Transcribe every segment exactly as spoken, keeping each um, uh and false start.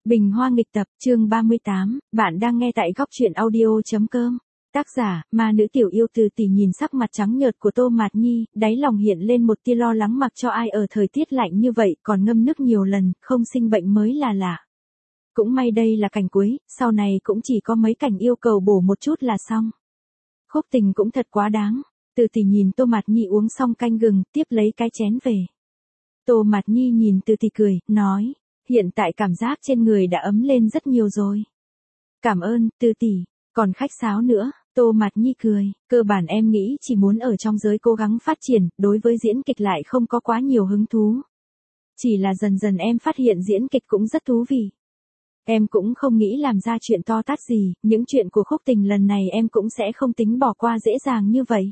Bình Hoa nghịch tập, chương ba mươi tám, bạn đang nghe tại góc truyện audio.com. Tác giả, ma nữ tiểu yêu Từ Tỷ nhìn sắc mặt trắng nhợt của Tô Mạt Nhi, đáy lòng hiện lên một tia lo lắng mặc cho ai ở thời tiết lạnh như vậy còn ngâm nước nhiều lần, không sinh bệnh mới là lạ. Cũng may đây là cảnh cuối, sau này cũng chỉ có mấy cảnh yêu cầu bổ một chút là xong. Khúc Tình cũng thật quá đáng. Từ Tỷ nhìn Tô Mạt Nhi uống xong canh gừng, tiếp lấy cái chén về. Tô Mạt Nhi nhìn Từ Tỷ cười, nói. Hiện tại cảm giác trên người đã ấm lên rất nhiều rồi. Cảm ơn, Từ Tỷ, còn khách sáo nữa, Tô Mạt Nhi cười, cơ bản em nghĩ chỉ muốn ở trong giới cố gắng phát triển, đối với diễn kịch lại không có quá nhiều hứng thú. Chỉ là dần dần em phát hiện diễn kịch cũng rất thú vị. Em cũng không nghĩ làm ra chuyện to tát gì, những chuyện của Khúc Tình lần này em cũng sẽ không tính bỏ qua dễ dàng như vậy.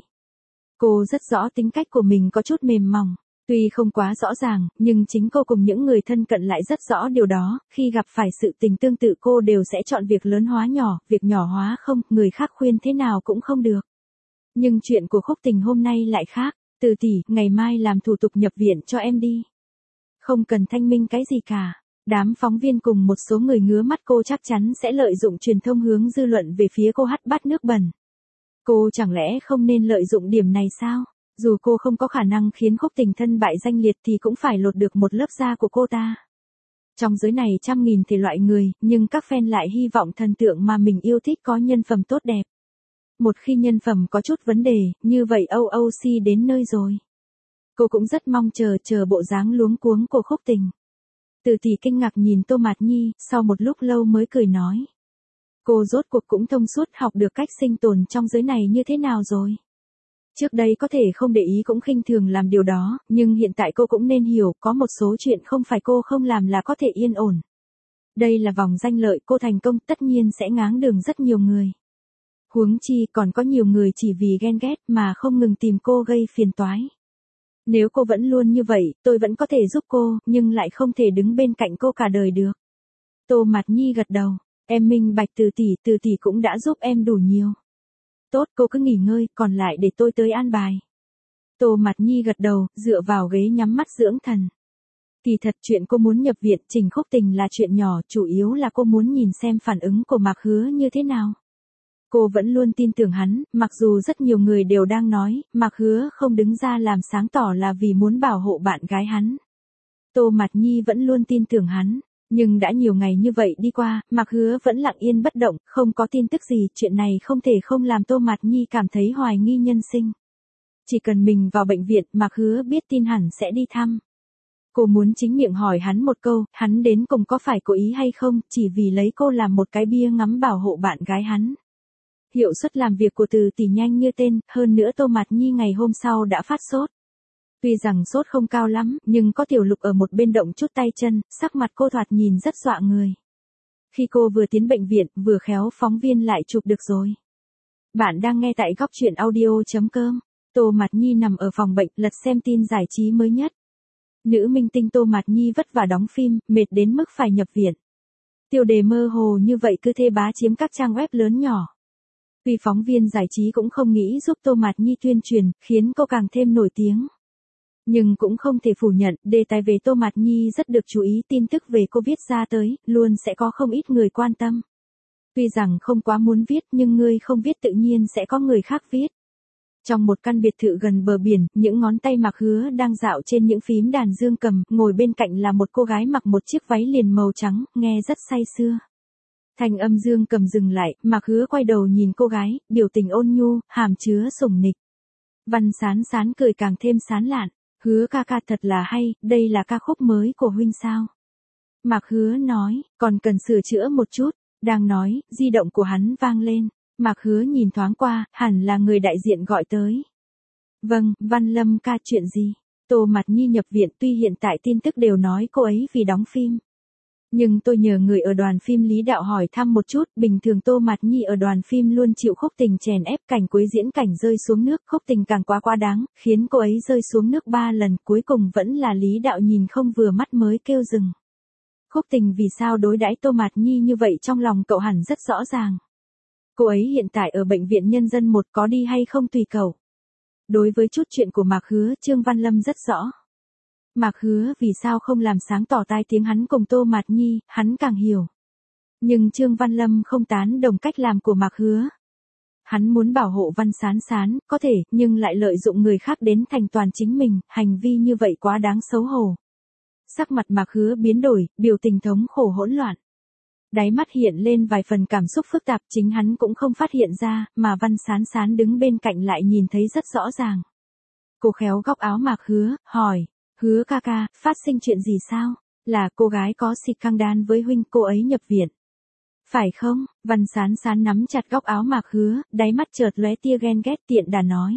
Cô rất rõ tính cách của mình có chút mềm mỏng. Tuy không quá rõ ràng, nhưng chính cô cùng những người thân cận lại rất rõ điều đó, khi gặp phải sự tình tương tự cô đều sẽ chọn việc lớn hóa nhỏ, việc nhỏ hóa không, người khác khuyên thế nào cũng không được. Nhưng chuyện của Khúc Tình hôm nay lại khác, Từ Tỷ, ngày mai làm thủ tục nhập viện cho em đi. Không cần thanh minh cái gì cả. Đám phóng viên cùng một số người ngứa mắt cô chắc chắn sẽ lợi dụng truyền thông hướng dư luận về phía cô hắt bát nước bẩn. Cô chẳng lẽ không nên lợi dụng điểm này sao? Dù cô không có khả năng khiến Khúc Tình thân bại danh liệt thì cũng phải lột được một lớp da của cô ta. Trong giới này trăm nghìn thể loại người, nhưng các fan lại hy vọng thần tượng mà mình yêu thích có nhân phẩm tốt đẹp. Một khi nhân phẩm có chút vấn đề, như vậy o o xê đến nơi rồi. Cô cũng rất mong chờ chờ bộ dáng luống cuống của Khúc Tình. Từ Tỷ kinh ngạc nhìn Tô Mạt Nhi, sau một lúc lâu mới cười nói. Cô rốt cuộc cũng thông suốt học được cách sinh tồn trong giới này như thế nào rồi. Trước đây có thể không để ý cũng khinh thường làm điều đó, nhưng hiện tại cô cũng nên hiểu có một số chuyện không phải cô không làm là có thể yên ổn. Đây là vòng danh lợi, cô thành công tất nhiên sẽ ngáng đường rất nhiều người. Huống chi còn có nhiều người chỉ vì ghen ghét mà không ngừng tìm cô gây phiền toái. Nếu cô vẫn luôn như vậy, tôi vẫn có thể giúp cô, nhưng lại không thể đứng bên cạnh cô cả đời được. Tô Mạt Nhi gật đầu, em minh bạch Từ Tỷ, Từ Tỷ cũng đã giúp em đủ nhiều. Tốt, cô cứ nghỉ ngơi, còn lại để tôi tới an bài. Tô Mạt Nhi gật đầu, dựa vào ghế nhắm mắt dưỡng thần. Kỳ thật chuyện cô muốn nhập viện Trình Khúc Tình là chuyện nhỏ, chủ yếu là cô muốn nhìn xem phản ứng của Mạc Hứa như thế nào. Cô vẫn luôn tin tưởng hắn, mặc dù rất nhiều người đều đang nói, Mạc Hứa không đứng ra làm sáng tỏ là vì muốn bảo hộ bạn gái hắn. Tô Mạt Nhi vẫn luôn tin tưởng hắn. Nhưng đã nhiều ngày như vậy đi qua, Mạc Hứa vẫn lặng yên bất động, không có tin tức gì, chuyện này không thể không làm Tô Mạt Nhi cảm thấy hoài nghi nhân sinh. Chỉ cần mình vào bệnh viện, Mạc Hứa biết tin hẳn sẽ đi thăm. Cô muốn chính miệng hỏi hắn một câu, hắn đến cùng có phải cố ý hay không, chỉ vì lấy cô làm một cái bia ngắm bảo hộ bạn gái hắn. Hiệu suất làm việc của Từ Tỷ nhanh như tên, hơn nữa Tô Mạt Nhi ngày hôm sau đã phát sốt. Tuy rằng sốt không cao lắm, nhưng có Tiểu Lục ở một bên động chút tay chân, sắc mặt cô thoạt nhìn rất dọa người. Khi cô vừa tiến bệnh viện, vừa khéo phóng viên lại chụp được rồi. Bạn đang nghe tại góc truyện audio.com. Tô Mạt Nhi nằm ở phòng bệnh, lật xem tin giải trí mới nhất. Nữ minh tinh Tô Mạt Nhi vất vả đóng phim, mệt đến mức phải nhập viện. Tiêu đề mơ hồ như vậy cứ thê bá chiếm các trang web lớn nhỏ. Vì phóng viên giải trí cũng không nghĩ giúp Tô Mạt Nhi tuyên truyền, khiến cô càng thêm nổi tiếng. Nhưng cũng không thể phủ nhận, đề tài về Tô Mạt Nhi rất được chú ý, tin tức về cô viết ra tới, luôn sẽ có không ít người quan tâm. Tuy rằng không quá muốn viết nhưng người không viết tự nhiên sẽ có người khác viết. Trong một căn biệt thự gần bờ biển, những ngón tay Mạc Hứa đang dạo trên những phím đàn dương cầm, ngồi bên cạnh là một cô gái mặc một chiếc váy liền màu trắng, nghe rất say sưa. Thanh âm dương cầm dừng lại, Mạc Hứa quay đầu nhìn cô gái, biểu tình ôn nhu, hàm chứa sủng nịch. Văn Sán Sán cười càng thêm sán lạn. Hứa ca ca thật là hay, đây là ca khúc mới của huynh sao? Mạc Hứa nói, còn cần sửa chữa một chút. Đang nói, di động của hắn vang lên. Mạc Hứa nhìn thoáng qua, hẳn là người đại diện gọi tới. Vâng, Văn Lâm ca, chuyện gì? Tô Mạt Nhi nhập viện, tuy hiện tại tin tức đều nói cô ấy vì đóng phim. Nhưng tôi nhờ người ở đoàn phim Lý Đạo hỏi thăm một chút, bình thường Tô Mạt Nhi ở đoàn phim luôn chịu Khúc Tình chèn ép, cảnh cuối diễn cảnh rơi xuống nước, Khúc Tình càng quá quá đáng, khiến cô ấy rơi xuống nước ba lần, cuối cùng vẫn là Lý Đạo nhìn không vừa mắt mới kêu dừng. Khúc Tình vì sao đối đãi Tô Mạt Nhi như vậy trong lòng cậu hẳn rất rõ ràng. Cô ấy hiện tại ở bệnh viện Nhân dân một, có đi hay không tùy cậu. Đối với chút chuyện của Mạc Hứa, Trương Văn Lâm rất rõ. Mạc Hứa vì sao không làm sáng tỏ tai tiếng hắn cùng Tô Mạt Nhi, hắn càng hiểu. Nhưng Trương Văn Lâm không tán đồng cách làm của Mạc Hứa. Hắn muốn bảo hộ Văn Sán Sán, có thể, nhưng lại lợi dụng người khác đến thành toàn chính mình, hành vi như vậy quá đáng xấu hổ. Sắc mặt Mạc Hứa biến đổi, biểu tình thống khổ hỗn loạn. Đáy mắt hiện lên vài phần cảm xúc phức tạp, chính hắn cũng không phát hiện ra, mà Văn Sán Sán đứng bên cạnh lại nhìn thấy rất rõ ràng. Cô khéo góc áo Mạc Hứa, hỏi, Hứa ca ca, phát sinh chuyện gì sao? Là cô gái có xịt căng đan với huynh, cô ấy nhập viện. Phải không? Văn Sán Sán nắm chặt góc áo Mạc Hứa, đáy mắt chợt lóe tia ghen ghét, tiện đà nói.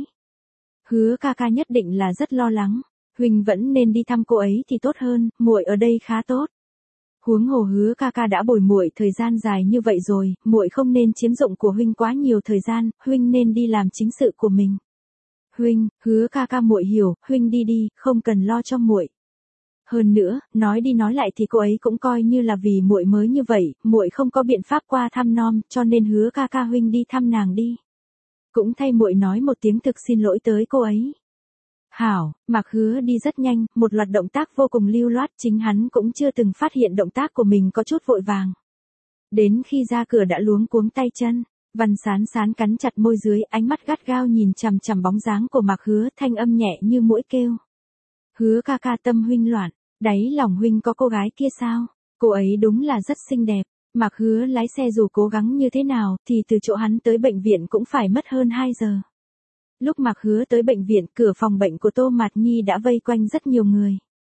Hứa ca ca nhất định là rất lo lắng, huynh vẫn nên đi thăm cô ấy thì tốt hơn, muội ở đây khá tốt. Huống hồ Hứa ca ca đã bồi muội thời gian dài như vậy rồi, muội không nên chiếm dụng của huynh quá nhiều thời gian, huynh nên đi làm chính sự của mình. Huynh, Hứa ca ca muội hiểu, huynh đi đi, không cần lo cho muội. Hơn nữa, nói đi nói lại thì cô ấy cũng coi như là vì muội mới như vậy, muội không có biện pháp qua thăm nom, cho nên Hứa ca ca huynh đi thăm nàng đi. Cũng thay muội nói một tiếng thực xin lỗi tới cô ấy. Hảo, Mạc Hứa đi rất nhanh, một loạt động tác vô cùng lưu loát, chính hắn cũng chưa từng phát hiện động tác của mình có chút vội vàng. Đến khi ra cửa đã luống cuống tay chân, Văn Sán Sán cắn chặt môi dưới, ánh mắt gắt gao nhìn chằm chằm bóng dáng của Mạc Hứa, thanh âm nhẹ như muỗi kêu. Hứa ca ca, tâm huynh loạn, đáy lòng huynh có cô gái kia sao? Cô ấy đúng là rất xinh đẹp. Mạc Hứa lái xe dù cố gắng như thế nào thì từ chỗ hắn tới bệnh viện cũng phải mất hơn hai giờ. Lúc Mạc Hứa tới bệnh viện, cửa phòng bệnh của Tô Mạt Nhi đã vây quanh rất nhiều người.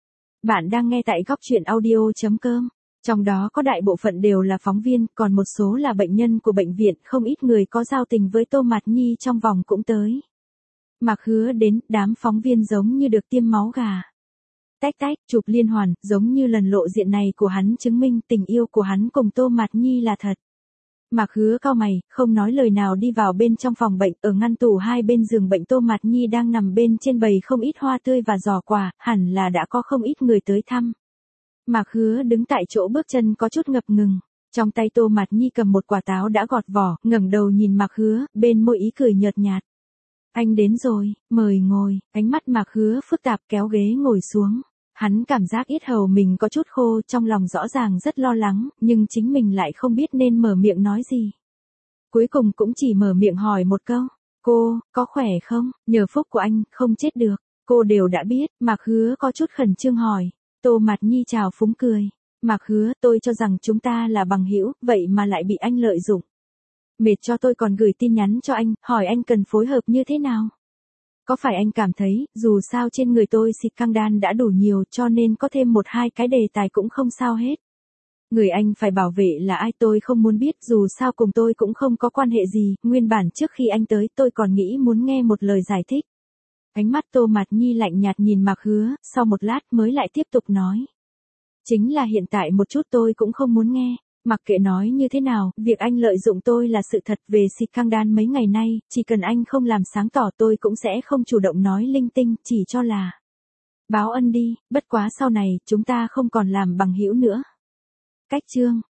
Bạn đang nghe tại góc truyện audio chấm com. Trong đó có đại bộ phận đều là phóng viên, còn một số là bệnh nhân của bệnh viện, không ít người có giao tình với Tô Mạt Nhi trong vòng cũng tới. Mạc Hứa đến, đám phóng viên giống như được tiêm máu gà. Tách tách, chụp liên hoàn, giống như lần lộ diện này của hắn chứng minh tình yêu của hắn cùng Tô Mạt Nhi là thật. Mạc Hứa cau mày, không nói lời nào đi vào bên trong phòng bệnh, ở ngăn tủ hai bên giường bệnh Tô Mạt Nhi đang nằm bên trên bày không ít hoa tươi và giỏ quà, hẳn là đã có không ít người tới thăm. Mạc Hứa đứng tại chỗ bước chân có chút ngập ngừng, trong tay Tô Mạt Nhi cầm một quả táo đã gọt vỏ, ngẩng đầu nhìn Mạc Hứa, bên môi ý cười nhợt nhạt. Anh đến rồi, mời ngồi, ánh mắt Mạc Hứa phức tạp kéo ghế ngồi xuống. Hắn cảm giác yết hầu mình có chút khô, trong lòng rõ ràng rất lo lắng, nhưng chính mình lại không biết nên mở miệng nói gì. Cuối cùng cũng chỉ mở miệng hỏi một câu, cô, có khỏe không, nhờ phúc của anh, không chết được. Cô đều đã biết, Mạc Hứa có chút khẩn trương hỏi. Tô Mạt Nhi chào phúng cười. Mạc Hứa, tôi cho rằng chúng ta là bằng hữu, vậy mà lại bị anh lợi dụng. Mệt cho tôi còn gửi tin nhắn cho anh, hỏi anh cần phối hợp như thế nào. Có phải anh cảm thấy, dù sao trên người tôi xịt căng đan đã đủ nhiều cho nên có thêm một hai cái đề tài cũng không sao hết. Người anh phải bảo vệ là ai tôi không muốn biết, dù sao cùng tôi cũng không có quan hệ gì, nguyên bản trước khi anh tới tôi còn nghĩ muốn nghe một lời giải thích. Ánh mắt Tô Mạt Nhi lạnh nhạt nhìn Mạc Hứa, sau một lát mới lại tiếp tục nói. Chính là hiện tại một chút tôi cũng không muốn nghe. Mặc kệ nói như thế nào, việc anh lợi dụng tôi là sự thật. Về xịt căng đan mấy ngày nay, chỉ cần anh không làm sáng tỏ tôi cũng sẽ không chủ động nói linh tinh, chỉ cho là báo ân đi, bất quá sau này chúng ta không còn làm bằng hữu nữa. Cách chương